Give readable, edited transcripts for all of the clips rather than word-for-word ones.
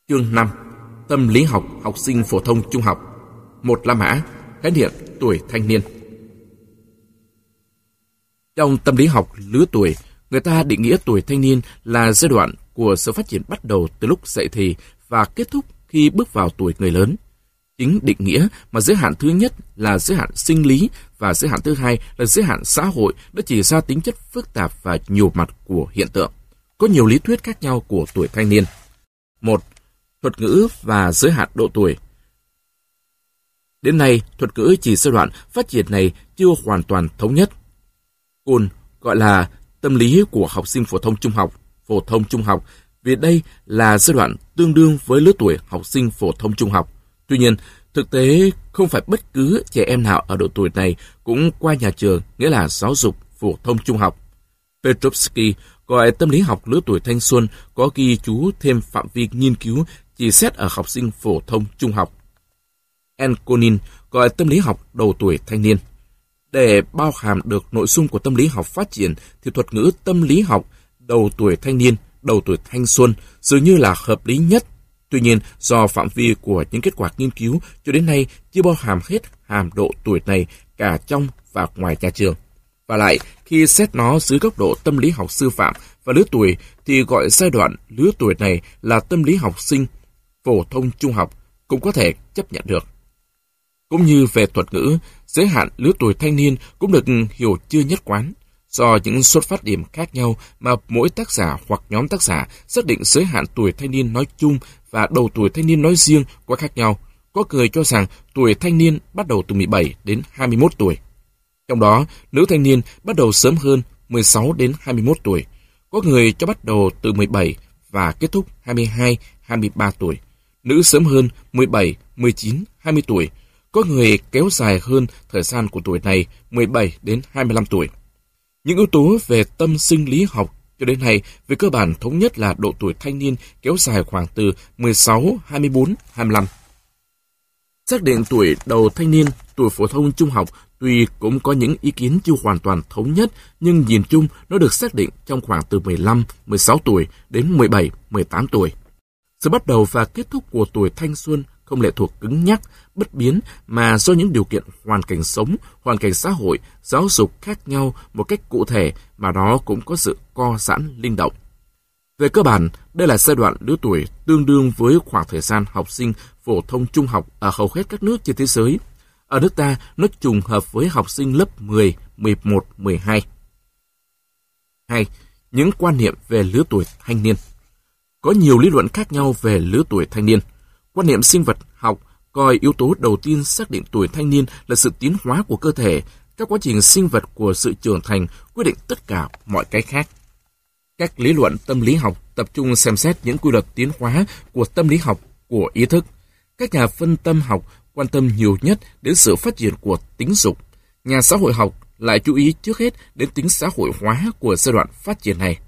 Chương 5. Tâm lý học học sinh phổ thông trung học. Một La Mã, khái niệm tuổi thanh niên. Trong tâm lý học lứa tuổi, người ta định nghĩa tuổi thanh niên là giai đoạn của sự phát triển bắt đầu từ lúc dậy thì và kết thúc khi bước vào tuổi người lớn. Chính định nghĩa mà giới hạn thứ nhất là giới hạn sinh lý và giới hạn thứ hai là giới hạn xã hội đã chỉ ra tính chất phức tạp và nhiều mặt của hiện tượng. Có nhiều lý thuyết khác nhau của tuổi thanh niên. 1. Thuật ngữ và giới hạn độ tuổi. Đến nay, thuật ngữ chỉ giai đoạn phát triển này chưa hoàn toàn thống nhất. Kuhn gọi là tâm lý của học sinh phổ thông trung học, vì đây là giai đoạn tương đương với lứa tuổi học sinh phổ thông trung học. Tuy nhiên, thực tế không phải bất cứ trẻ em nào ở độ tuổi này cũng qua nhà trường, nghĩa là giáo dục phổ thông trung học. Petrovsky gọi tâm lý học lứa tuổi thanh xuân có ghi chú thêm phạm vi nghiên cứu chỉ xét ở học sinh phổ thông trung học. Enkonin gọi tâm lý học đầu tuổi thanh niên. Để bao hàm được nội dung của tâm lý học phát triển thì thuật ngữ tâm lý học đầu tuổi thanh niên, đầu tuổi thanh xuân dường như là hợp lý nhất. Tuy nhiên, do phạm vi của những kết quả nghiên cứu cho đến nay chưa bao hàm hết hàm độ tuổi này cả trong và ngoài nhà trường. Và lại, khi xét nó dưới góc độ tâm lý học sư phạm và lứa tuổi thì gọi giai đoạn lứa tuổi này là tâm lý học sinh phổ thông trung học cũng có thể chấp nhận được. Cũng như về thuật ngữ, giới hạn lứa tuổi thanh niên cũng được hiểu chưa nhất quán. Do những xuất phát điểm khác nhau mà mỗi tác giả hoặc nhóm tác giả xác định giới hạn tuổi thanh niên nói chung và đầu tuổi thanh niên nói riêng có khác nhau. Có người cho rằng tuổi thanh niên bắt đầu từ 17 đến 21 tuổi. Trong đó, nữ thanh niên bắt đầu sớm hơn 16 đến 21 tuổi. Có người cho bắt đầu từ 17 và kết thúc 22, 23 tuổi. Nữ sớm hơn 17, 19, 20 tuổi. Có người kéo dài hơn thời gian của tuổi này 17 đến 25 tuổi. Những yếu tố về tâm sinh lý học cho đến nay về cơ bản thống nhất là độ tuổi thanh niên kéo dài khoảng từ 16, 24, 25. Xác định tuổi đầu thanh niên, tuổi phổ thông trung học tuy cũng có những ý kiến chưa hoàn toàn thống nhất, nhưng nhìn chung nó được xác định trong khoảng từ 15, 16 tuổi đến 17, 18 tuổi. Sự bắt đầu và kết thúc của tuổi thanh xuân không lệ thuộc cứng nhắc, bất biến mà do những điều kiện hoàn cảnh sống, hoàn cảnh xã hội, giáo dục khác nhau một cách cụ thể mà nó cũng có sự co giãn linh động. Về cơ bản, đây là giai đoạn lứa tuổi tương đương với khoảng thời gian học sinh phổ thông trung học ở hầu hết các nước trên thế giới. Ở nước ta, nó trùng hợp với học sinh lớp 10, 11, 12. 2. Những quan niệm về lứa tuổi thanh niên. Có nhiều lý luận khác nhau về lứa tuổi thanh niên. Quan niệm sinh vật học coi yếu tố đầu tiên xác định tuổi thanh niên là sự tiến hóa của cơ thể, các quá trình sinh vật của sự trưởng thành quyết định tất cả mọi cái khác. Các lý luận tâm lý học tập trung xem xét những quy luật tiến hóa của tâm lý học của ý thức. Các nhà phân tâm học quan tâm nhiều nhất đến sự phát triển của tính dục. Nhà xã hội học lại chú ý trước hết đến tính xã hội hóa của giai đoạn phát triển này.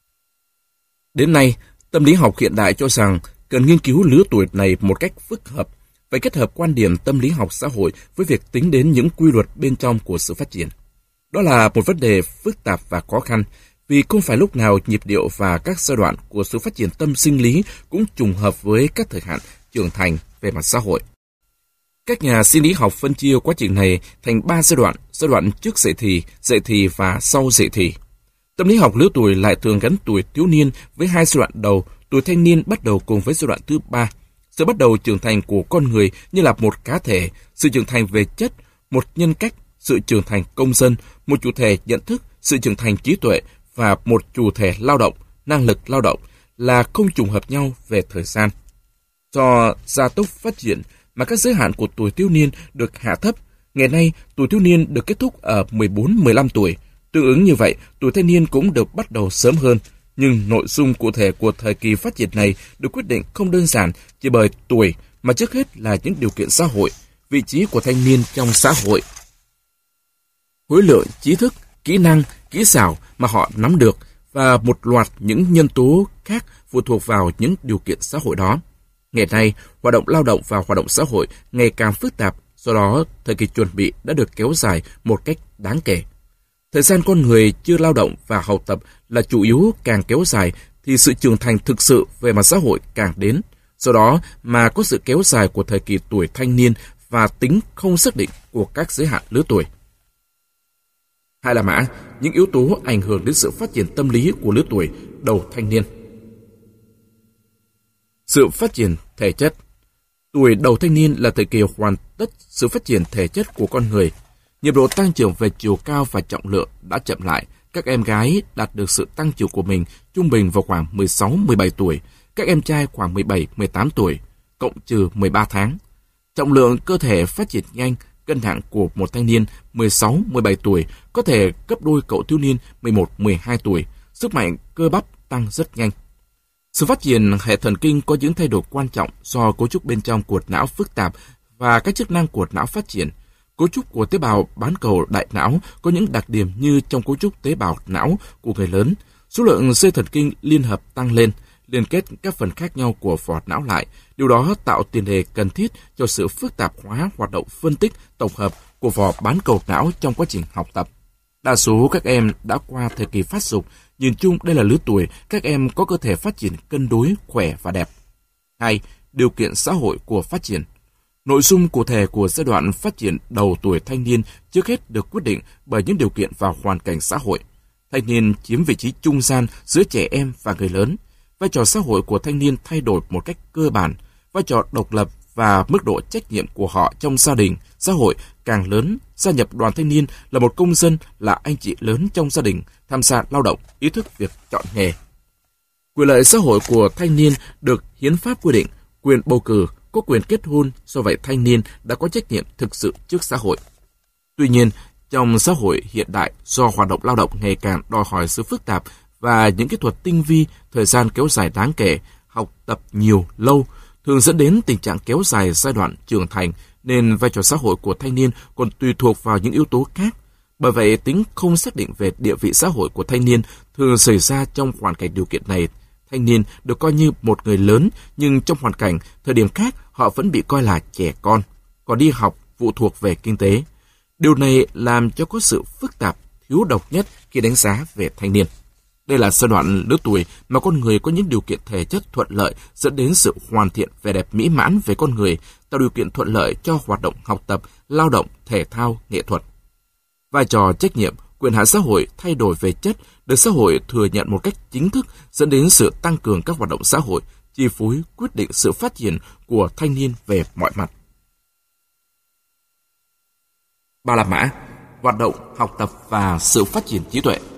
Đến nay, tâm lý học hiện đại cho rằng cần nghiên cứu lứa tuổi này một cách phức hợp, phải kết hợp quan điểm tâm lý học xã hội với việc tính đến những quy luật bên trong của sự phát triển. Đó là một vấn đề phức tạp và khó khăn, vì không phải lúc nào nhịp điệu và các giai đoạn của sự phát triển tâm sinh lý cũng trùng hợp với các thời hạn trưởng thành về mặt xã hội. Các nhà sinh lý học phân chia quá trình này thành 3 giai đoạn trước dậy thì và sau dậy thì. Tâm lý học lứa tuổi lại thường gắn tuổi thiếu niên với 2 giai đoạn đầu, tuổi thanh niên bắt đầu cùng với giai đoạn thứ 3. Sự bắt đầu trưởng thành của con người như là một cá thể, sự trưởng thành về chất, một nhân cách, sự trưởng thành công dân, một chủ thể nhận thức, sự trưởng thành trí tuệ và một chủ thể lao động, năng lực lao động là không trùng hợp nhau về thời gian. Do gia tốc phát triển mà các giới hạn của tuổi thiếu niên được hạ thấp, ngày nay tuổi thiếu niên được kết thúc ở 14-15 tuổi. Tương ứng như vậy, tuổi thanh niên cũng được bắt đầu sớm hơn. Nhưng nội dung cụ thể của thời kỳ phát triển này được quyết định không đơn giản chỉ bởi tuổi, mà trước hết là những điều kiện xã hội, vị trí của thanh niên trong xã hội, khối lượng trí thức, kỹ năng, kỹ xảo mà họ nắm được và một loạt những nhân tố khác phụ thuộc vào những điều kiện xã hội đó. Ngày nay, hoạt động lao động và hoạt động xã hội ngày càng phức tạp, do đó thời kỳ chuẩn bị đã được kéo dài một cách đáng kể. Thời gian con người chưa lao động và học tập là chủ yếu càng kéo dài thì sự trưởng thành thực sự về mặt xã hội càng đến. Do đó mà có sự kéo dài của thời kỳ tuổi thanh niên và tính không xác định của các giới hạn lứa tuổi. Hai là mã, những yếu tố ảnh hưởng đến sự phát triển tâm lý của lứa tuổi đầu thanh niên. Sự phát triển thể chất. Tuổi đầu thanh niên là thời kỳ hoàn tất sự phát triển thể chất của con người. Nhịp độ tăng trưởng về chiều cao và trọng lượng đã chậm lại. Các em gái đạt được sự tăng trưởng của mình trung bình vào khoảng 16-17 tuổi, các em trai khoảng 17-18 tuổi, cộng trừ 13 tháng. Trọng lượng cơ thể phát triển nhanh, cân nặng của một thanh niên 16-17 tuổi có thể gấp đôi cậu thiếu niên 11-12 tuổi, sức mạnh cơ bắp tăng rất nhanh. Sự phát triển hệ thần kinh có những thay đổi quan trọng do cấu trúc bên trong của não phức tạp và các chức năng của não phát triển. Cấu trúc của tế bào bán cầu đại não có những đặc điểm như trong cấu trúc tế bào não của người lớn. Số lượng dây thần kinh liên hợp tăng lên, liên kết các phần khác nhau của vỏ não lại. Điều đó tạo tiền đề cần thiết cho sự phức tạp hóa hoạt động phân tích, tổng hợp của vỏ bán cầu não trong quá trình học tập. Đa số các em đã qua thời kỳ phát dục, nhìn chung đây là lứa tuổi các em có cơ thể phát triển cân đối, khỏe và đẹp. 2. Điều kiện xã hội của phát triển. Nội dung cụ thể của giai đoạn phát triển đầu tuổi thanh niên trước hết được quyết định bởi những điều kiện và hoàn cảnh xã hội. Thanh niên chiếm vị trí trung gian giữa trẻ em và người lớn. Vai trò xã hội của thanh niên thay đổi một cách cơ bản. Vai trò độc lập và mức độ trách nhiệm của họ trong gia đình, xã hội càng lớn. Gia nhập đoàn thanh niên là một công dân, là anh chị lớn trong gia đình, tham gia lao động, ý thức việc chọn nghề. Quyền lợi xã hội của thanh niên được hiến pháp quy định, quyền bầu cử, có quyền kết hôn, do vậy thanh niên đã có trách nhiệm thực sự trước xã hội. Tuy nhiên, trong xã hội hiện đại, do hoạt động lao động ngày càng đòi hỏi sự phức tạp và những kỹ thuật tinh vi, thời gian kéo dài đáng kể, học tập nhiều, lâu, thường dẫn đến tình trạng kéo dài giai đoạn trưởng thành, nên vai trò xã hội của thanh niên còn tùy thuộc vào những yếu tố khác. Bởi vậy, tính không xác định về địa vị xã hội của thanh niên thường xảy ra trong hoàn cảnh điều kiện này. Thanh niên được coi như một người lớn, nhưng trong hoàn cảnh, thời điểm khác, họ vẫn bị coi là trẻ con, còn đi học phụ thuộc về kinh tế. Điều này làm cho có sự phức tạp, thiếu độc nhất khi đánh giá về thanh niên. Đây là giai đoạn lứa tuổi mà con người có những điều kiện thể chất thuận lợi dẫn đến sự hoàn thiện vẻ đẹp mỹ mãn về con người, tạo điều kiện thuận lợi cho hoạt động học tập, lao động, thể thao, nghệ thuật. Vai trò trách nhiệm, quyền hạn xã hội thay đổi về chất được xã hội thừa nhận một cách chính thức dẫn đến sự tăng cường các hoạt động xã hội, chi phối quyết định sự phát triển của thanh niên về mọi mặt. 3 là mã, hoạt động, học tập và sự phát triển trí tuệ.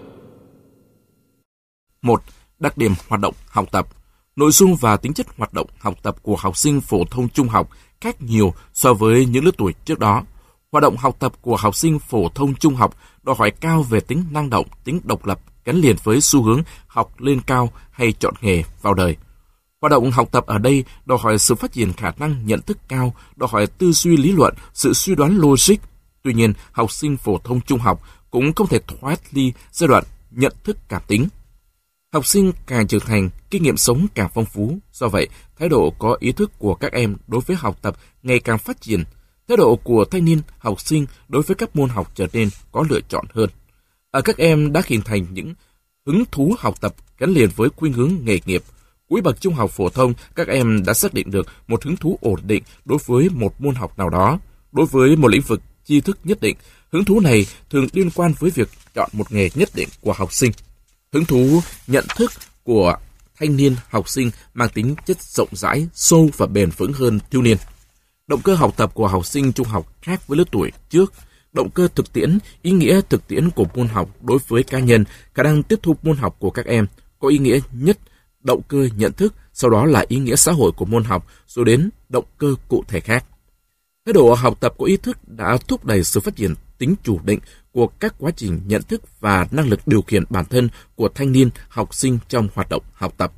1. Đặc điểm hoạt động học tập. Nội dung và tính chất hoạt động học tập của học sinh phổ thông trung học khác nhiều so với những lứa tuổi trước đó. Hoạt động học tập của học sinh phổ thông trung học đòi hỏi cao về tính năng động, tính độc lập, gắn liền với xu hướng học lên cao hay chọn nghề vào đời. Hoạt động học tập ở đây đòi hỏi sự phát triển khả năng nhận thức cao, đòi hỏi tư duy lý luận, sự suy đoán logic. Tuy nhiên, học sinh phổ thông trung học cũng không thể thoát ly giai đoạn nhận thức cảm tính. Học sinh càng trưởng thành, kinh nghiệm sống càng phong phú. Do vậy, thái độ có ý thức của các em đối với học tập ngày càng phát triển. Thái độ của thanh niên, học sinh đối với các môn học trở nên có lựa chọn hơn. Ở các em đã hình thành những hứng thú học tập gắn liền với khuynh hướng nghề nghiệp. Cuối bậc trung học phổ thông, các em đã xác định được một hứng thú ổn định đối với một môn học nào đó. Đối với một lĩnh vực tri thức nhất định, hứng thú này thường liên quan với việc chọn một nghề nhất định của học sinh. Hứng thú nhận thức của thanh niên học sinh mang tính chất rộng rãi, sâu và bền vững hơn thiếu niên. Động cơ học tập của học sinh trung học khác với lứa tuổi trước. Động cơ thực tiễn, ý nghĩa thực tiễn của môn học đối với cá nhân, khả năng tiếp thu môn học của các em có ý nghĩa nhất, động cơ nhận thức, sau đó là ý nghĩa xã hội của môn học, rồi đến động cơ cụ thể khác. Thái độ học tập có ý thức đã thúc đẩy sự phát triển tính chủ định của các quá trình nhận thức và năng lực điều khiển bản thân của thanh niên học sinh trong hoạt động học tập.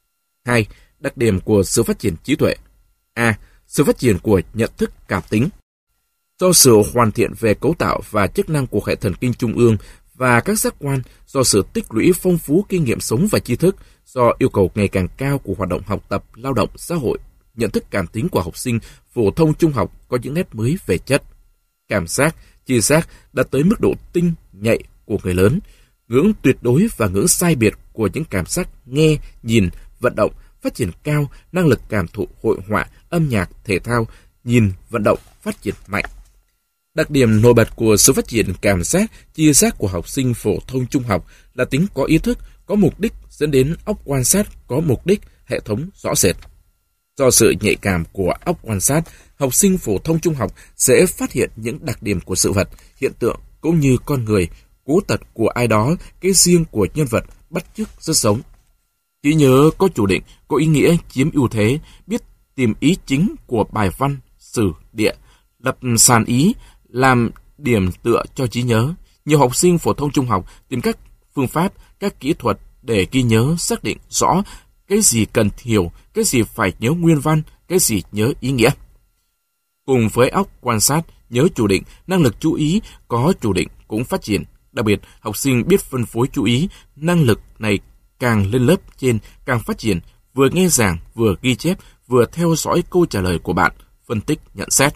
2. Đặc điểm của sự phát triển trí tuệ. A. Sự phát triển của nhận thức cảm tính. Do sự hoàn thiện về cấu tạo và chức năng của hệ thần kinh trung ương và các giác quan, do sự tích lũy phong phú kinh nghiệm sống và tri thức, do yêu cầu ngày càng cao của hoạt động học tập, lao động, xã hội, nhận thức cảm tính của học sinh phổ thông trung học có những nét mới về chất. Cảm giác, tri giác đã tới mức độ tinh, nhạy của người lớn, ngưỡng tuyệt đối và ngưỡng sai biệt của những cảm giác nghe, nhìn, vận động phát triển cao, năng lực cảm thụ hội họa, âm nhạc, thể thao, nhìn, vận động, phát triển mạnh. Đặc điểm nổi bật của sự phát triển cảm giác, chia giác của học sinh phổ thông trung học là tính có ý thức, có mục đích dẫn đến óc quan sát có mục đích, hệ thống rõ rệt. Do sự nhạy cảm của óc quan sát, học sinh phổ thông trung học sẽ phát hiện những đặc điểm của sự vật, hiện tượng cũng như con người, cố tật của ai đó, cái riêng của nhân vật, bắt chước rất giống. Trí nhớ có chủ định, có ý nghĩa chiếm ưu thế, biết tìm ý chính của bài văn, sử, địa, lập sàn ý, làm điểm tựa cho trí nhớ. Nhiều học sinh phổ thông trung học tìm các phương pháp, các kỹ thuật để ghi nhớ, xác định rõ cái gì cần hiểu, cái gì phải nhớ nguyên văn, cái gì nhớ ý nghĩa. Cùng với óc quan sát, nhớ chủ định, năng lực chú ý có chủ định cũng phát triển. Đặc biệt, học sinh biết phân phối chú ý, năng lực này càng lên lớp trên càng phát triển, vừa nghe giảng, vừa ghi chép, vừa theo dõi câu trả lời của bạn, phân tích, nhận xét.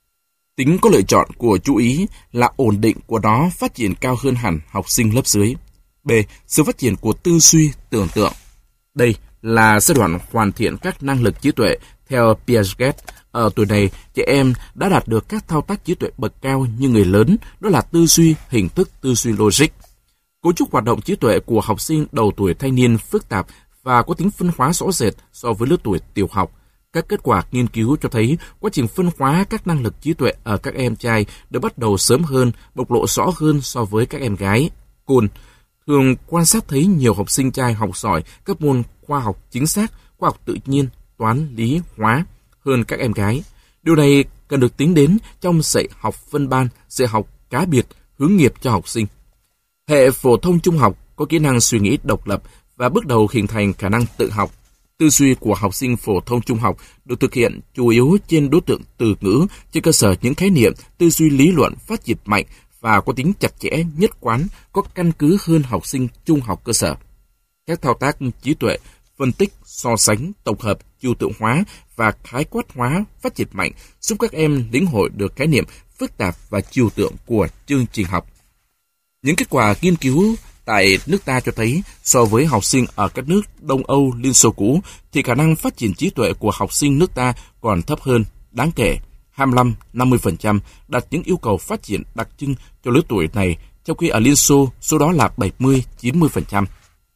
Tính có lựa chọn của chú ý là ổn định của nó phát triển cao hơn hẳn học sinh lớp dưới. B. Sự phát triển của tư duy, tưởng tượng. Đây là giai đoạn hoàn thiện các năng lực trí tuệ theo Piaget. Ở tuổi này, trẻ em đã đạt được các thao tác trí tuệ bậc cao như người lớn, đó là tư duy, hình thức, tư duy logic. Cấu trúc hoạt động trí tuệ của học sinh đầu tuổi thanh niên phức tạp và có tính phân hóa rõ rệt so với lứa tuổi tiểu học. Các kết quả nghiên cứu cho thấy quá trình phân hóa các năng lực trí tuệ ở các em trai được bắt đầu sớm hơn, bộc lộ rõ hơn so với các em gái. Kuhn thường quan sát thấy nhiều học sinh trai học giỏi các môn khoa học chính xác, khoa học tự nhiên, toán, lý, hóa hơn các em gái. Điều này cần được tính đến trong dạy học phân ban, dạy học cá biệt, hướng nghiệp cho học sinh. Hệ phổ thông trung học có kỹ năng suy nghĩ độc lập và bước đầu hình thành khả năng tự học. Tư duy của học sinh phổ thông trung học được thực hiện chủ yếu trên đối tượng từ ngữ, trên cơ sở những khái niệm, tư duy lý luận phát triển mạnh và có tính chặt chẽ, nhất quán, có căn cứ hơn học sinh trung học cơ sở. Các thao tác trí tuệ, phân tích, so sánh, tổng hợp, trừu tượng hóa và khái quát hóa phát triển mạnh, giúp các em lĩnh hội được khái niệm phức tạp và trừu tượng của chương trình học. Những kết quả nghiên cứu tại nước ta cho thấy, so với học sinh ở các nước Đông Âu, Liên Xô cũ, thì khả năng phát triển trí tuệ của học sinh nước ta còn thấp hơn, đáng kể, 25-50%, đạt những yêu cầu phát triển đặc trưng cho lứa tuổi này, trong khi ở Liên Xô, số đó là 70-90%.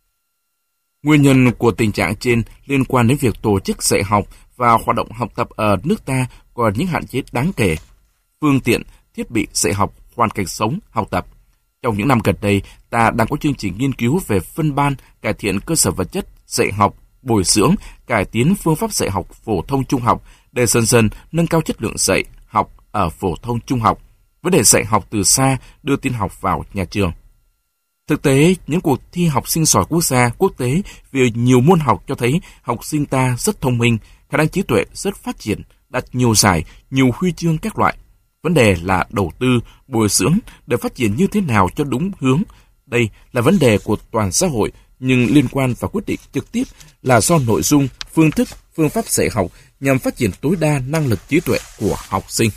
Nguyên nhân của tình trạng trên liên quan đến việc tổ chức dạy học và hoạt động học tập ở nước ta còn những hạn chế đáng kể. Phương tiện, thiết bị dạy học, hoàn cảnh sống, học tập. Trong những năm gần đây, ta đang có chương trình nghiên cứu về phân ban, cải thiện cơ sở vật chất, dạy học, bồi dưỡng, cải tiến phương pháp dạy học phổ thông trung học để dần dần nâng cao chất lượng dạy học ở phổ thông trung học. Vấn đề dạy học từ xa đưa tin học vào nhà trường. Thực tế, những cuộc thi học sinh giỏi quốc gia, quốc tế về nhiều môn học cho thấy học sinh ta rất thông minh, khả năng trí tuệ rất phát triển, đạt nhiều giải, nhiều huy chương các loại. Vấn đề là đầu tư, bồi dưỡng để phát triển như thế nào cho đúng hướng. Đây là vấn đề của toàn xã hội, nhưng liên quan và quyết định trực tiếp là do nội dung, phương thức, phương pháp dạy học nhằm phát triển tối đa năng lực trí tuệ của học sinh.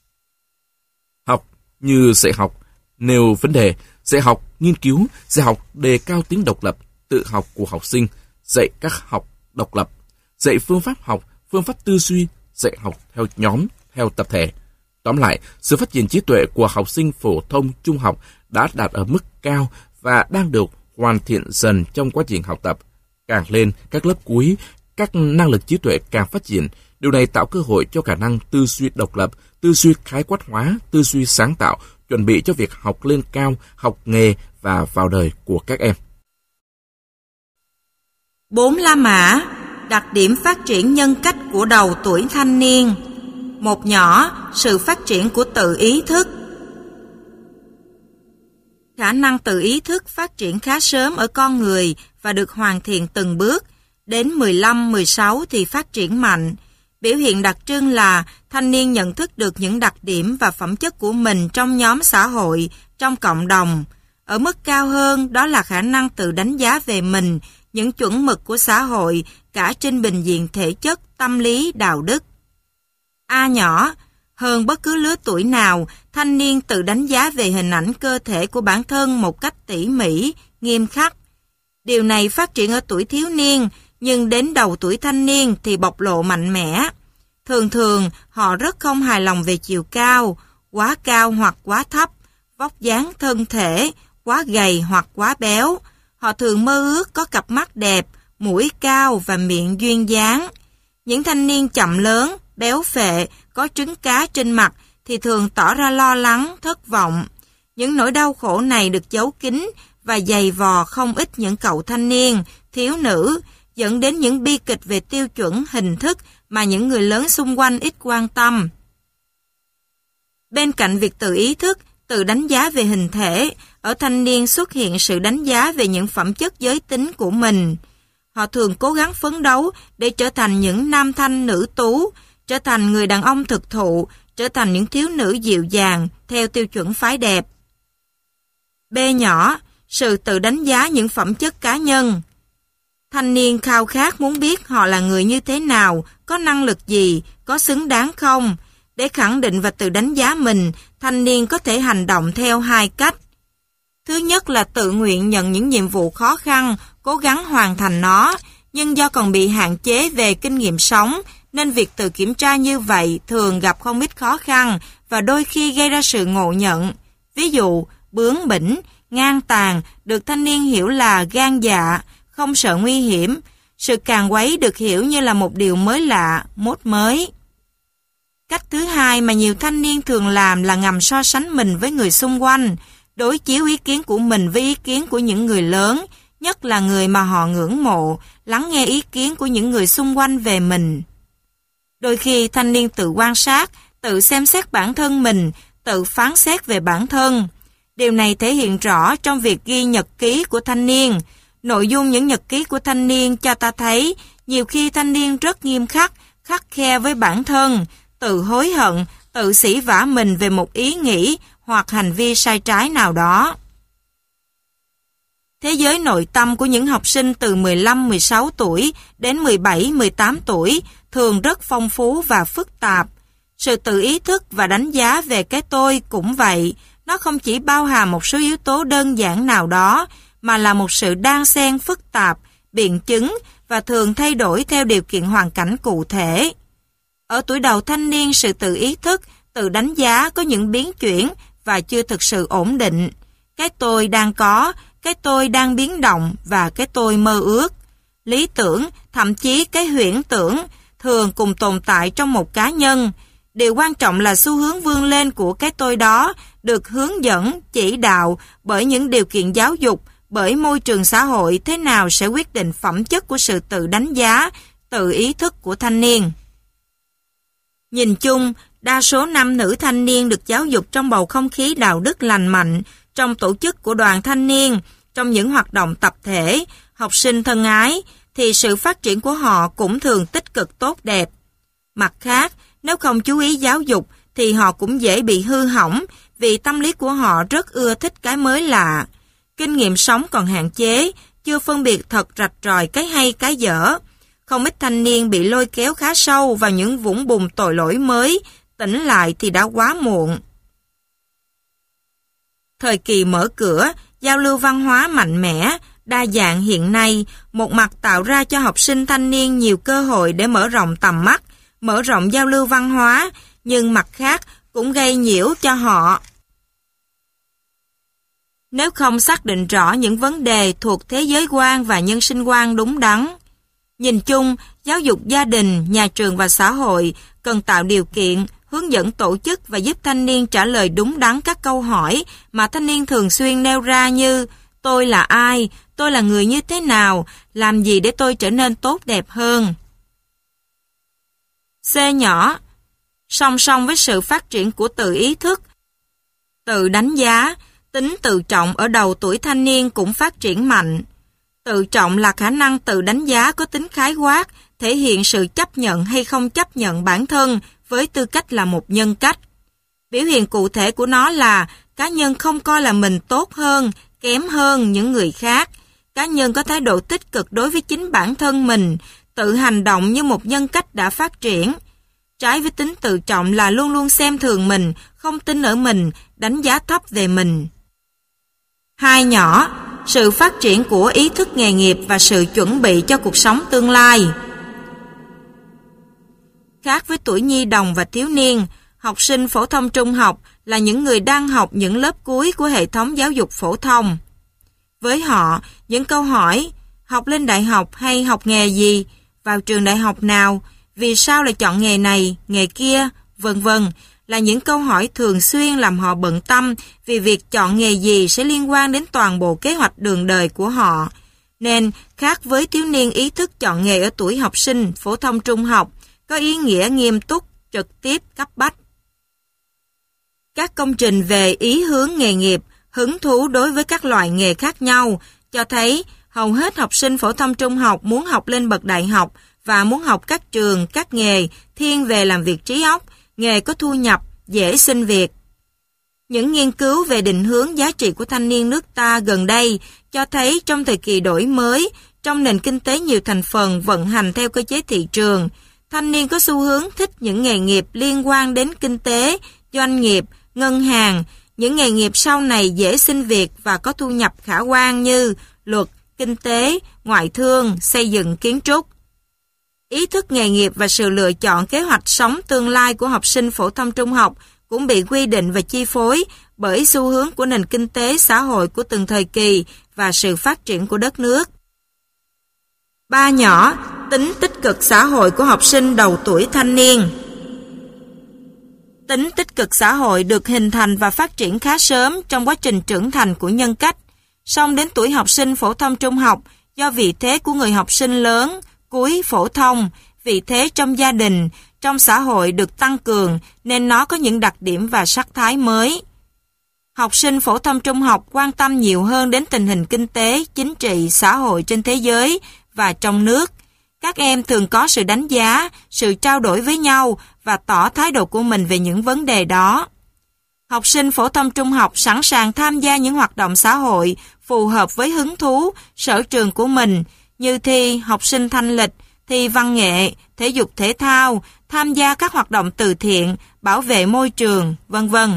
Học như dạy học, nêu vấn đề, dạy học, nghiên cứu, dạy học đề cao tính độc lập, tự học của học sinh, dạy các học độc lập, dạy phương pháp học, phương pháp tư duy, dạy học theo nhóm, theo tập thể. Tóm lại, sự phát triển trí tuệ của học sinh phổ thông trung học đã đạt ở mức cao và đang được hoàn thiện dần trong quá trình học tập. Càng lên các lớp cuối, các năng lực trí tuệ càng phát triển. Điều này tạo cơ hội cho khả năng tư duy độc lập, tư duy khái quát hóa, tư duy sáng tạo, chuẩn bị cho việc học lên cao, học nghề và vào đời của các em. 4 La Mã, đặc điểm phát triển nhân cách của đầu tuổi thanh niên. Một nhỏ, sự phát triển của tự ý thức. Khả năng tự ý thức phát triển khá sớm ở con người và được hoàn thiện từng bước. Đến 15-16 thì phát triển mạnh. Biểu hiện đặc trưng là thanh niên nhận thức được những đặc điểm và phẩm chất của mình trong nhóm xã hội, trong cộng đồng. Ở mức cao hơn, đó là khả năng tự đánh giá về mình, những chuẩn mực của xã hội, cả trên bình diện thể chất, tâm lý, đạo đức. A nhỏ, hơn bất cứ lứa tuổi nào, thanh niên tự đánh giá về hình ảnh cơ thể của bản thân một cách tỉ mỉ, nghiêm khắc. Điều này phát triển ở tuổi thiếu niên, nhưng đến đầu tuổi thanh niên thì bộc lộ mạnh mẽ. Thường thường, họ rất không hài lòng về chiều cao hoặc quá thấp, vóc dáng thân thể, quá gầy hoặc quá béo. Họ thường mơ ước có cặp mắt đẹp, mũi cao và miệng duyên dáng. Những thanh niên chậm lớn, béo phệ, có trứng cá trên mặt thì thường tỏ ra lo lắng, thất vọng. Những nỗi đau khổ này được giấu kín và dày vò không ít những cậu thanh niên, thiếu nữ, dẫn đến những bi kịch về tiêu chuẩn hình thức mà những người lớn xung quanh ít quan tâm. Bên cạnh việc tự ý thức, tự đánh giá về hình thể, ở thanh niên xuất hiện sự đánh giá về những phẩm chất giới tính của mình. Họ thường cố gắng phấn đấu để trở thành những nam thanh nữ tú, trở thành người đàn ông thực thụ, trở thành những thiếu nữ dịu dàng theo tiêu chuẩn phái đẹp. B nhỏ, sự tự đánh giá những phẩm chất cá nhân. Thanh niên khao khát muốn biết họ là người như thế nào, có năng lực gì, có xứng đáng không. Để khẳng định và tự đánh giá mình, thanh niên có thể hành động theo hai cách. Thứ nhất là tự nguyện nhận những nhiệm vụ khó khăn, cố gắng hoàn thành nó, nhưng do còn bị hạn chế về kinh nghiệm sống, nên việc tự kiểm tra như vậy thường gặp không ít khó khăn và đôi khi gây ra sự ngộ nhận. Ví dụ, bướng bỉnh, ngang tàn được thanh niên hiểu là gan dạ, không sợ nguy hiểm. Sự càn quấy được hiểu như là một điều mới lạ, mốt mới. Cách thứ hai mà nhiều thanh niên thường làm là ngầm so sánh mình với người xung quanh, đối chiếu ý kiến của mình với ý kiến của những người lớn, nhất là người mà họ ngưỡng mộ, lắng nghe ý kiến của những người xung quanh về mình. Đôi khi thanh niên tự quan sát, tự xem xét bản thân mình, tự phán xét về bản thân. Điều này thể hiện rõ trong việc ghi nhật ký của thanh niên. Nội dung những nhật ký của thanh niên cho ta thấy nhiều khi thanh niên rất nghiêm khắc, khắt khe với bản thân, tự hối hận, tự sỉ vả mình về một ý nghĩ hoặc hành vi sai trái nào đó. Thế giới nội tâm của những học sinh từ 15-16 tuổi đến 17-18 tuổi thường rất phong phú và phức tạp. Sự tự ý thức và đánh giá về cái tôi cũng vậy, nó không chỉ bao hàm một số yếu tố đơn giản nào đó, mà là một sự đan xen phức tạp, biện chứng và thường thay đổi theo điều kiện hoàn cảnh cụ thể. Ở tuổi đầu thanh niên, sự tự ý thức, tự đánh giá có những biến chuyển và chưa thực sự ổn định. Cái tôi đang có, cái tôi đang biến động và cái tôi mơ ước. Lý tưởng, thậm chí cái huyễn tưởng thường cùng tồn tại trong một cá nhân. Điều quan trọng là xu hướng vươn lên của cái tôi đó được hướng dẫn, chỉ đạo bởi những điều kiện giáo dục, bởi môi trường xã hội thế nào sẽ quyết định phẩm chất của sự tự đánh giá, tự ý thức của thanh niên. Nhìn chung, đa số nam nữ thanh niên được giáo dục trong bầu không khí đạo đức lành mạnh, trong tổ chức của đoàn thanh niên, trong những hoạt động tập thể, học sinh thân ái, thì sự phát triển của họ cũng thường tích cực tốt đẹp. Mặt khác, nếu không chú ý giáo dục, thì họ cũng dễ bị hư hỏng, vì tâm lý của họ rất ưa thích cái mới lạ. Kinh nghiệm sống còn hạn chế, chưa phân biệt thật rạch ròi cái hay cái dở. Không ít thanh niên bị lôi kéo khá sâu vào những vũng bùn tội lỗi mới, tỉnh lại thì đã quá muộn. Thời kỳ mở cửa, giao lưu văn hóa mạnh mẽ, đa dạng hiện nay, một mặt tạo ra cho học sinh thanh niên nhiều cơ hội để mở rộng tầm mắt, mở rộng giao lưu văn hóa, nhưng mặt khác cũng gây nhiễu cho họ. Nếu không xác định rõ những vấn đề thuộc thế giới quan và nhân sinh quan đúng đắn. Nhìn chung, giáo dục gia đình, nhà trường và xã hội cần tạo điều kiện, hướng dẫn tổ chức và giúp thanh niên trả lời đúng đắn các câu hỏi mà thanh niên thường xuyên nêu ra như: tôi là ai, tôi là người như thế nào, làm gì để tôi trở nên tốt đẹp hơn. C nhỏ, song song với sự phát triển của tự ý thức, tự đánh giá, tính tự trọng ở đầu tuổi thanh niên cũng phát triển mạnh. Tự trọng là khả năng tự đánh giá có tính khái quát, thể hiện sự chấp nhận hay không chấp nhận bản thân với tư cách là một nhân cách. Biểu hiện cụ thể của nó là cá nhân không coi là mình tốt hơn, kém hơn những người khác. Cá nhân có thái độ tích cực đối với chính bản thân mình, tự hành động như một nhân cách đã phát triển. Trái với tính tự trọng là luôn luôn xem thường mình, không tin ở mình, đánh giá thấp về mình. 2 nhỏ, sự phát triển của ý thức nghề nghiệp và sự chuẩn bị cho cuộc sống tương lai. Khác với tuổi nhi đồng và thiếu niên, học sinh phổ thông trung học là những người đang học những lớp cuối của hệ thống giáo dục phổ thông. Với họ, những câu hỏi học lên đại học hay học nghề gì, vào trường đại học nào, vì sao lại chọn nghề này, nghề kia, vân vân là những câu hỏi thường xuyên làm họ bận tâm vì việc chọn nghề gì sẽ liên quan đến toàn bộ kế hoạch đường đời của họ. Nên, khác với thiếu niên, ý thức chọn nghề ở tuổi học sinh phổ thông trung học có ý nghĩa nghiêm túc, trực tiếp, cấp bách. Các công trình về ý hướng nghề nghiệp, hứng thú đối với các loại nghề khác nhau cho thấy hầu hết học sinh phổ thông trung học muốn học lên bậc đại học và muốn học các trường, các nghề thiên về làm việc trí óc, nghề có thu nhập, dễ xin việc. Những nghiên cứu về định hướng giá trị của thanh niên nước ta gần đây cho thấy trong thời kỳ đổi mới, trong nền kinh tế nhiều thành phần vận hành theo cơ chế thị trường, thanh niên có xu hướng thích những nghề nghiệp liên quan đến kinh tế, doanh nghiệp, ngân hàng, những nghề nghiệp sau này dễ xin việc và có thu nhập khả quan như luật, kinh tế, ngoại thương, xây dựng, kiến trúc. Ý thức nghề nghiệp và sự lựa chọn kế hoạch sống tương lai của học sinh phổ thông trung học cũng bị quy định và chi phối bởi xu hướng của nền kinh tế xã hội của từng thời kỳ và sự phát triển của đất nước. 3 nhỏ, tính tích cực xã hội của học sinh đầu tuổi thanh niên. Tính tích cực xã hội được hình thành và phát triển khá sớm trong quá trình trưởng thành của nhân cách. Song đến tuổi học sinh phổ thông trung học, do vị thế của người học sinh lớn, cuối phổ thông, vị thế trong gia đình, trong xã hội được tăng cường nên nó có những đặc điểm và sắc thái mới. Học sinh phổ thông trung học quan tâm nhiều hơn đến tình hình kinh tế, chính trị, xã hội trên thế giới và trong nước. Các em thường có sự đánh giá, sự trao đổi với nhau và tỏ thái độ của mình về những vấn đề đó. Học sinh phổ thông trung học sẵn sàng tham gia những hoạt động xã hội phù hợp với hứng thú, sở trường của mình, như thi học sinh thanh lịch, thi văn nghệ, thể dục thể thao, tham gia các hoạt động từ thiện, bảo vệ môi trường, vân vân.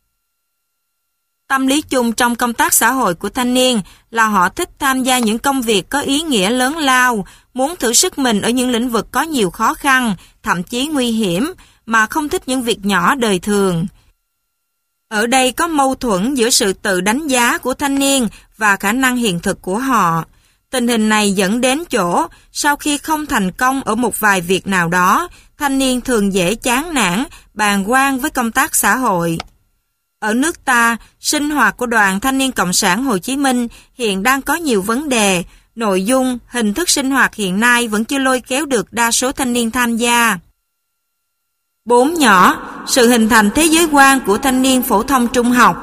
Tâm lý chung trong công tác xã hội của thanh niên là họ thích tham gia những công việc có ý nghĩa lớn lao, muốn thử sức mình ở những lĩnh vực có nhiều khó khăn, thậm chí nguy hiểm, mà không thích những việc nhỏ đời thường. Ở đây có mâu thuẫn giữa sự tự đánh giá của thanh niên và khả năng hiện thực của họ. Tình hình này dẫn đến chỗ, sau khi không thành công ở một vài việc nào đó, thanh niên thường dễ chán nản, bàng quan với công tác xã hội. Ở nước ta, sinh hoạt của Đoàn Thanh niên Cộng sản Hồ Chí Minh hiện đang có nhiều vấn đề, nội dung, hình thức sinh hoạt hiện nay vẫn chưa lôi kéo được đa số thanh niên tham gia. 4 nhỏ, sự hình thành thế giới quan của thanh niên phổ thông trung học.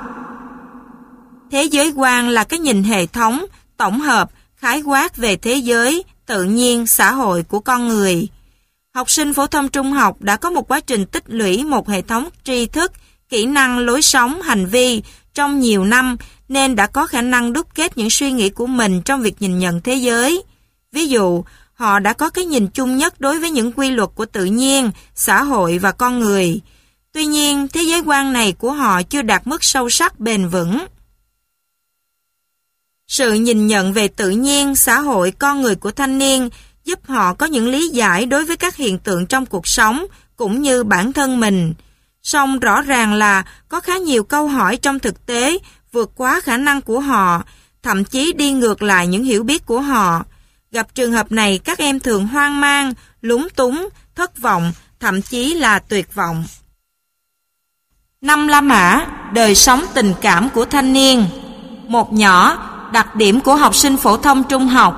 Thế giới quan là cái nhìn hệ thống, tổng hợp, khái quát về thế giới, tự nhiên, xã hội của con người. Học sinh phổ thông trung học đã có một quá trình tích lũy một hệ thống tri thức, kỹ năng, lối sống, hành vi trong nhiều năm nên đã có khả năng đúc kết những suy nghĩ của mình trong việc nhìn nhận thế giới. Ví dụ, họ đã có cái nhìn chung nhất đối với những quy luật của tự nhiên, xã hội và con người. Tuy nhiên, thế giới quan này của họ chưa đạt mức sâu sắc bền vững. Sự nhìn nhận về tự nhiên, xã hội, con người của thanh niên giúp họ có những lý giải đối với các hiện tượng trong cuộc sống cũng như bản thân mình. Song rõ ràng là có khá nhiều câu hỏi trong thực tế vượt quá khả năng của họ, thậm chí đi ngược lại những hiểu biết của họ. Gặp trường hợp này, các em thường hoang mang, lúng túng, thất vọng, thậm chí là tuyệt vọng. 5 la mã, đời sống tình cảm của thanh niên. 1 nhỏ, đặc điểm của học sinh phổ thông trung học.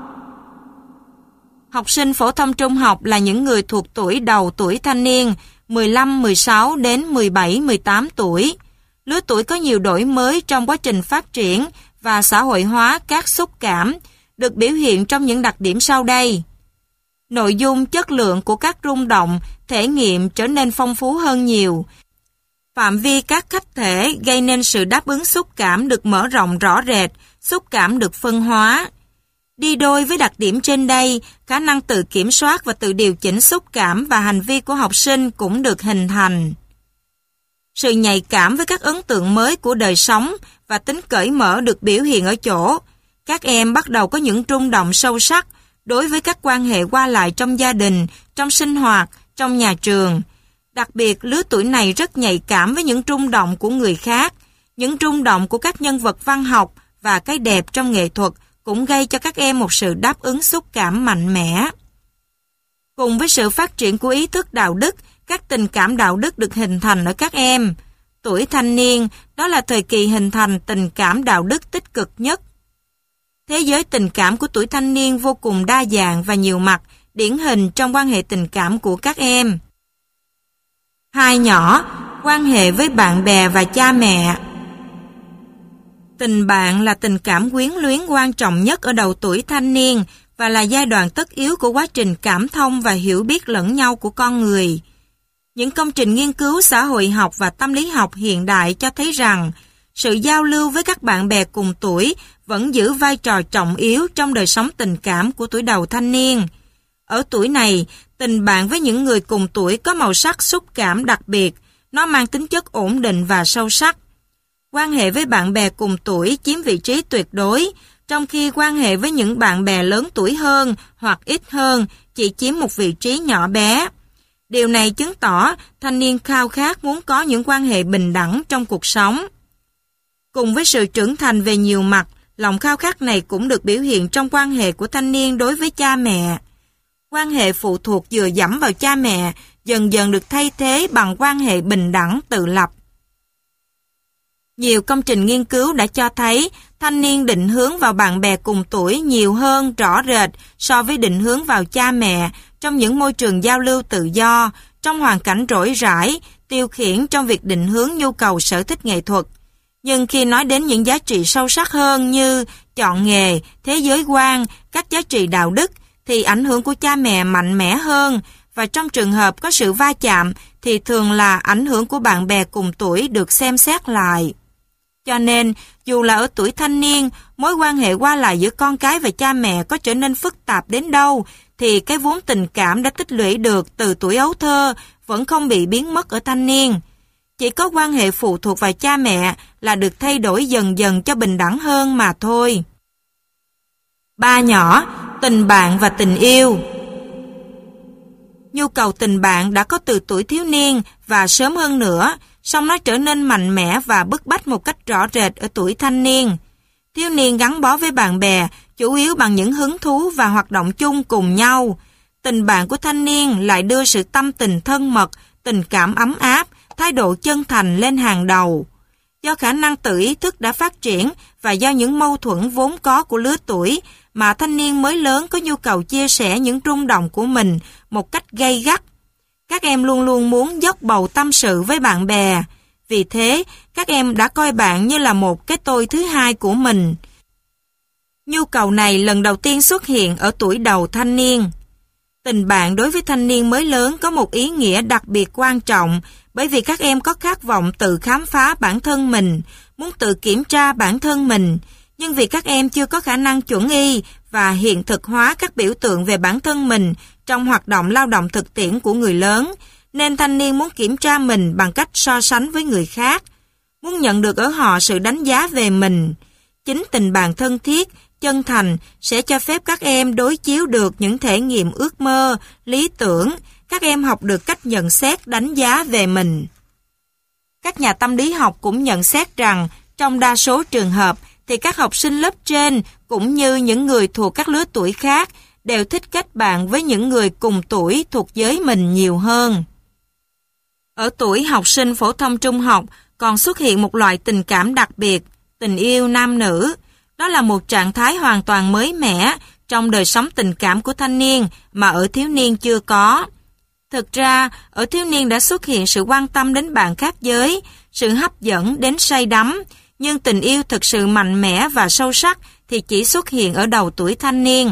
Học sinh phổ thông trung học là những người thuộc tuổi đầu tuổi thanh niên, 15, 16 đến 17, 18 tuổi. Lứa tuổi có nhiều đổi mới trong quá trình phát triển và xã hội hóa các xúc cảm, được biểu hiện trong những đặc điểm sau đây. Nội dung, chất lượng của các rung động, thể nghiệm trở nên phong phú hơn nhiều. Phạm vi các khách thể gây nên sự đáp ứng xúc cảm được mở rộng rõ rệt, xúc cảm được phân hóa. Đi đôi với đặc điểm trên đây, khả năng tự kiểm soát và tự điều chỉnh xúc cảm và hành vi của học sinh cũng được hình thành. Sự nhạy cảm với các ấn tượng mới của đời sống và tính cởi mở được biểu hiện ở chỗ các em bắt đầu có những rung động sâu sắc đối với các quan hệ qua lại trong gia đình, trong sinh hoạt, trong nhà trường. Đặc biệt, lứa tuổi này rất nhạy cảm với những rung động của người khác, những rung động của các nhân vật văn học và cái đẹp trong nghệ thuật cũng gây cho các em một sự đáp ứng xúc cảm mạnh mẽ. Cùng với sự phát triển của ý thức đạo đức, các tình cảm đạo đức được hình thành ở các em. Tuổi thanh niên, đó là thời kỳ hình thành tình cảm đạo đức tích cực nhất. Thế giới tình cảm của tuổi thanh niên vô cùng đa dạng và nhiều mặt, điển hình trong quan hệ tình cảm của các em. 2 nhỏ, quan hệ với bạn bè và cha mẹ. Tình bạn là tình cảm quyến luyến quan trọng nhất ở đầu tuổi thanh niên và là giai đoạn tất yếu của quá trình cảm thông và hiểu biết lẫn nhau của con người. Những công trình nghiên cứu xã hội học và tâm lý học hiện đại cho thấy rằng sự giao lưu với các bạn bè cùng tuổi vẫn giữ vai trò trọng yếu trong đời sống tình cảm của tuổi đầu thanh niên. Ở tuổi này, tình bạn với những người cùng tuổi có màu sắc xúc cảm đặc biệt, nó mang tính chất ổn định và sâu sắc. Quan hệ với bạn bè cùng tuổi chiếm vị trí tuyệt đối, trong khi quan hệ với những bạn bè lớn tuổi hơn hoặc ít hơn chỉ chiếm một vị trí nhỏ bé. Điều này chứng tỏ thanh niên khao khát muốn có những quan hệ bình đẳng trong cuộc sống. Cùng với sự trưởng thành về nhiều mặt, lòng khao khát này cũng được biểu hiện trong quan hệ của thanh niên đối với cha mẹ. Quan hệ phụ thuộc dựa dẫm vào cha mẹ dần dần được thay thế bằng quan hệ bình đẳng tự lập. Nhiều công trình nghiên cứu đã cho thấy thanh niên định hướng vào bạn bè cùng tuổi nhiều hơn rõ rệt so với định hướng vào cha mẹ trong những môi trường giao lưu tự do, trong hoàn cảnh rỗi rãi, tiêu khiển trong việc định hướng nhu cầu sở thích nghệ thuật. Nhưng khi nói đến những giá trị sâu sắc hơn như chọn nghề, thế giới quan, các giá trị đạo đức, thì ảnh hưởng của cha mẹ mạnh mẽ hơn, và trong trường hợp có sự va chạm thì thường là ảnh hưởng của bạn bè cùng tuổi được xem xét lại. Cho nên, dù là ở tuổi thanh niên, mối quan hệ qua lại giữa con cái và cha mẹ có trở nên phức tạp đến đâu, thì cái vốn tình cảm đã tích lũy được từ tuổi ấu thơ vẫn không bị biến mất ở thanh niên. Chỉ có quan hệ phụ thuộc vào cha mẹ là được thay đổi dần dần cho bình đẳng hơn mà thôi. 3 nhỏ, tình bạn và tình yêu. Nhu cầu tình bạn đã có từ tuổi thiếu niên và sớm hơn nữa, song nó trở nên mạnh mẽ và bức bách một cách rõ rệt ở tuổi thanh niên. Thiếu niên gắn bó với bạn bè, chủ yếu bằng những hứng thú và hoạt động chung cùng nhau. Tình bạn của thanh niên lại đưa sự tâm tình thân mật, tình cảm ấm áp, thái độ chân thành lên hàng đầu. Do khả năng tự ý thức đã phát triển và do những mâu thuẫn vốn có của lứa tuổi mà thanh niên mới lớn có nhu cầu chia sẻ những rung động của mình một cách gay gắt. Các em luôn luôn muốn dốc bầu tâm sự với bạn bè. Vì thế, các em đã coi bạn như là một cái tôi thứ hai của mình. Nhu cầu này lần đầu tiên xuất hiện ở tuổi đầu thanh niên. Tình bạn đối với thanh niên mới lớn có một ý nghĩa đặc biệt quan trọng bởi vì các em có khát vọng tự khám phá bản thân mình, muốn tự kiểm tra bản thân mình. Nhưng vì các em chưa có khả năng chuẩn y và hiện thực hóa các biểu tượng về bản thân mình trong hoạt động lao động thực tiễn của người lớn, nên thanh niên muốn kiểm tra mình bằng cách so sánh với người khác, muốn nhận được ở họ sự đánh giá về mình. Chính tình bạn thân thiết, chân thành sẽ cho phép các em đối chiếu được những thể nghiệm ước mơ, lý tưởng, các em học được cách nhận xét đánh giá về mình. Các nhà tâm lý học cũng nhận xét rằng trong đa số trường hợp thì các học sinh lớp trên cũng như những người thuộc các lứa tuổi khác đều thích kết bạn với những người cùng tuổi thuộc giới mình nhiều hơn. Ở tuổi học sinh phổ thông trung học còn xuất hiện một loại tình cảm đặc biệt, tình yêu nam nữ. Đó là một trạng thái hoàn toàn mới mẻ trong đời sống tình cảm của thanh niên mà ở thiếu niên chưa có. Thực ra, ở thiếu niên đã xuất hiện sự quan tâm đến bạn khác giới, sự hấp dẫn đến say đắm, nhưng tình yêu thực sự mạnh mẽ và sâu sắc thì chỉ xuất hiện ở đầu tuổi thanh niên.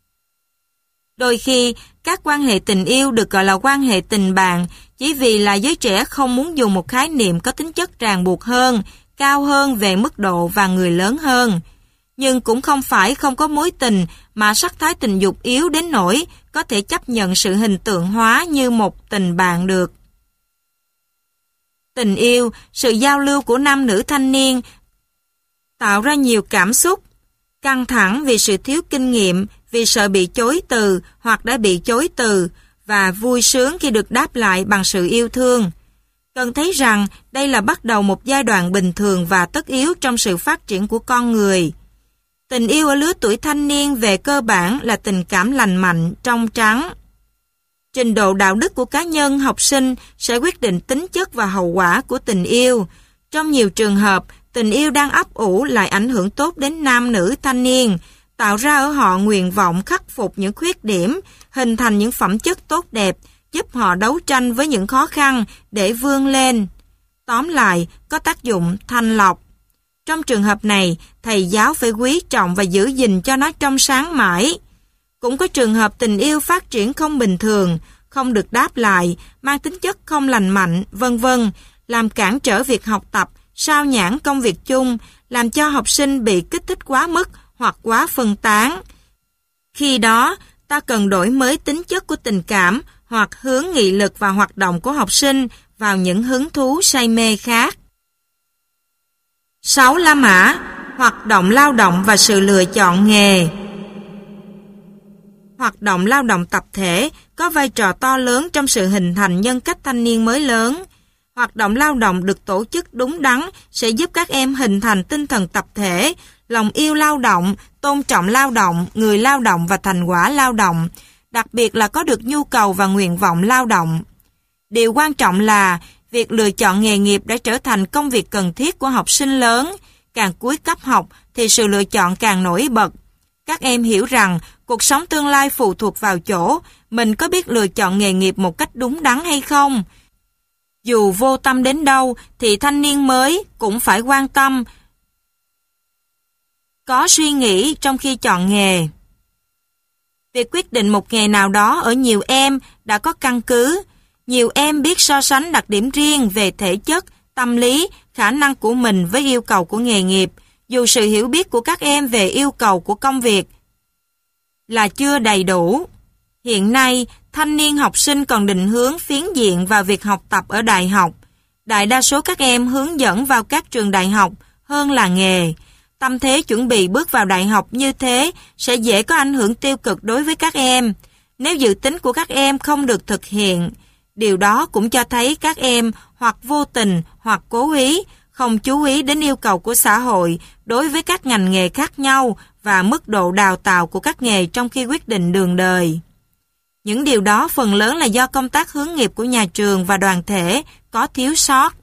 Đôi khi, các quan hệ tình yêu được gọi là quan hệ tình bạn chỉ vì là giới trẻ không muốn dùng một khái niệm có tính chất ràng buộc hơn, cao hơn về mức độ và người lớn hơn. Nhưng cũng không phải không có mối tình mà sắc thái tình dục yếu đến nỗi có thể chấp nhận sự hình tượng hóa như một tình bạn được. Tình yêu, sự giao lưu của nam nữ thanh niên tạo ra nhiều cảm xúc, căng thẳng vì sự thiếu kinh nghiệm, vì sợ bị chối từ hoặc đã bị chối từ, và vui sướng khi được đáp lại bằng sự yêu thương. Cần thấy rằng đây là bắt đầu một giai đoạn bình thường và tất yếu trong sự phát triển của con người. Tình yêu ở lứa tuổi thanh niên về cơ bản là tình cảm lành mạnh, trong trắng. Trình độ đạo đức của cá nhân, học sinh sẽ quyết định tính chất và hậu quả của tình yêu. Trong nhiều trường hợp, tình yêu đang ấp ủ lại ảnh hưởng tốt đến nam nữ thanh niên, tạo ra ở họ nguyện vọng khắc phục những khuyết điểm, hình thành những phẩm chất tốt đẹp, giúp họ đấu tranh với những khó khăn để vươn lên. Tóm lại, có tác dụng thanh lọc. Trong trường hợp này, thầy giáo phải quý trọng và giữ gìn cho nó trong sáng mãi. Cũng có trường hợp tình yêu phát triển không bình thường, không được đáp lại, mang tính chất không lành mạnh, vân vân, làm cản trở việc học tập, sao nhãng công việc chung, làm cho học sinh bị kích thích quá mức hoặc quá phân tán. Khi đó, ta cần đổi mới tính chất của tình cảm hoặc hướng nghị lực và hoạt động của học sinh vào những hứng thú say mê khác. 6. La mã, hoạt động lao động và sự lựa chọn nghề. Hoạt động lao động tập thể có vai trò to lớn trong sự hình thành nhân cách thanh niên mới lớn. Hoạt động lao động được tổ chức đúng đắn sẽ giúp các em hình thành tinh thần tập thể, lòng yêu lao động, tôn trọng lao động, người lao động và thành quả lao động, đặc biệt là có được nhu cầu và nguyện vọng lao động. Điều quan trọng là việc lựa chọn nghề nghiệp đã trở thành công việc cần thiết của học sinh lớn. Càng cuối cấp học thì sự lựa chọn càng nổi bật. Các em hiểu rằng cuộc sống tương lai phụ thuộc vào chỗ mình có biết lựa chọn nghề nghiệp một cách đúng đắn hay không. Dù vô tâm đến đâu thì thanh niên mới cũng phải quan tâm, có suy nghĩ trong khi chọn nghề. Việc quyết định một nghề nào đó ở nhiều em đã có căn cứ. Nhiều em biết so sánh đặc điểm riêng về thể chất, tâm lý, khả năng của mình với yêu cầu của nghề nghiệp, dù sự hiểu biết của các em về yêu cầu của công việc là chưa đầy đủ. Hiện nay, thanh niên học sinh còn định hướng phiến diện vào việc học tập ở đại học. Đại đa số các em hướng dẫn vào các trường đại học hơn là nghề. Tâm thế chuẩn bị bước vào đại học như thế sẽ dễ có ảnh hưởng tiêu cực đối với các em. Nếu dự tính của các em không được thực hiện, điều đó cũng cho thấy các em hoặc vô tình hoặc cố ý không chú ý đến yêu cầu của xã hội đối với các ngành nghề khác nhau và mức độ đào tạo của các nghề trong khi quyết định đường đời. Những điều đó phần lớn là do công tác hướng nghiệp của nhà trường và đoàn thể có thiếu sót.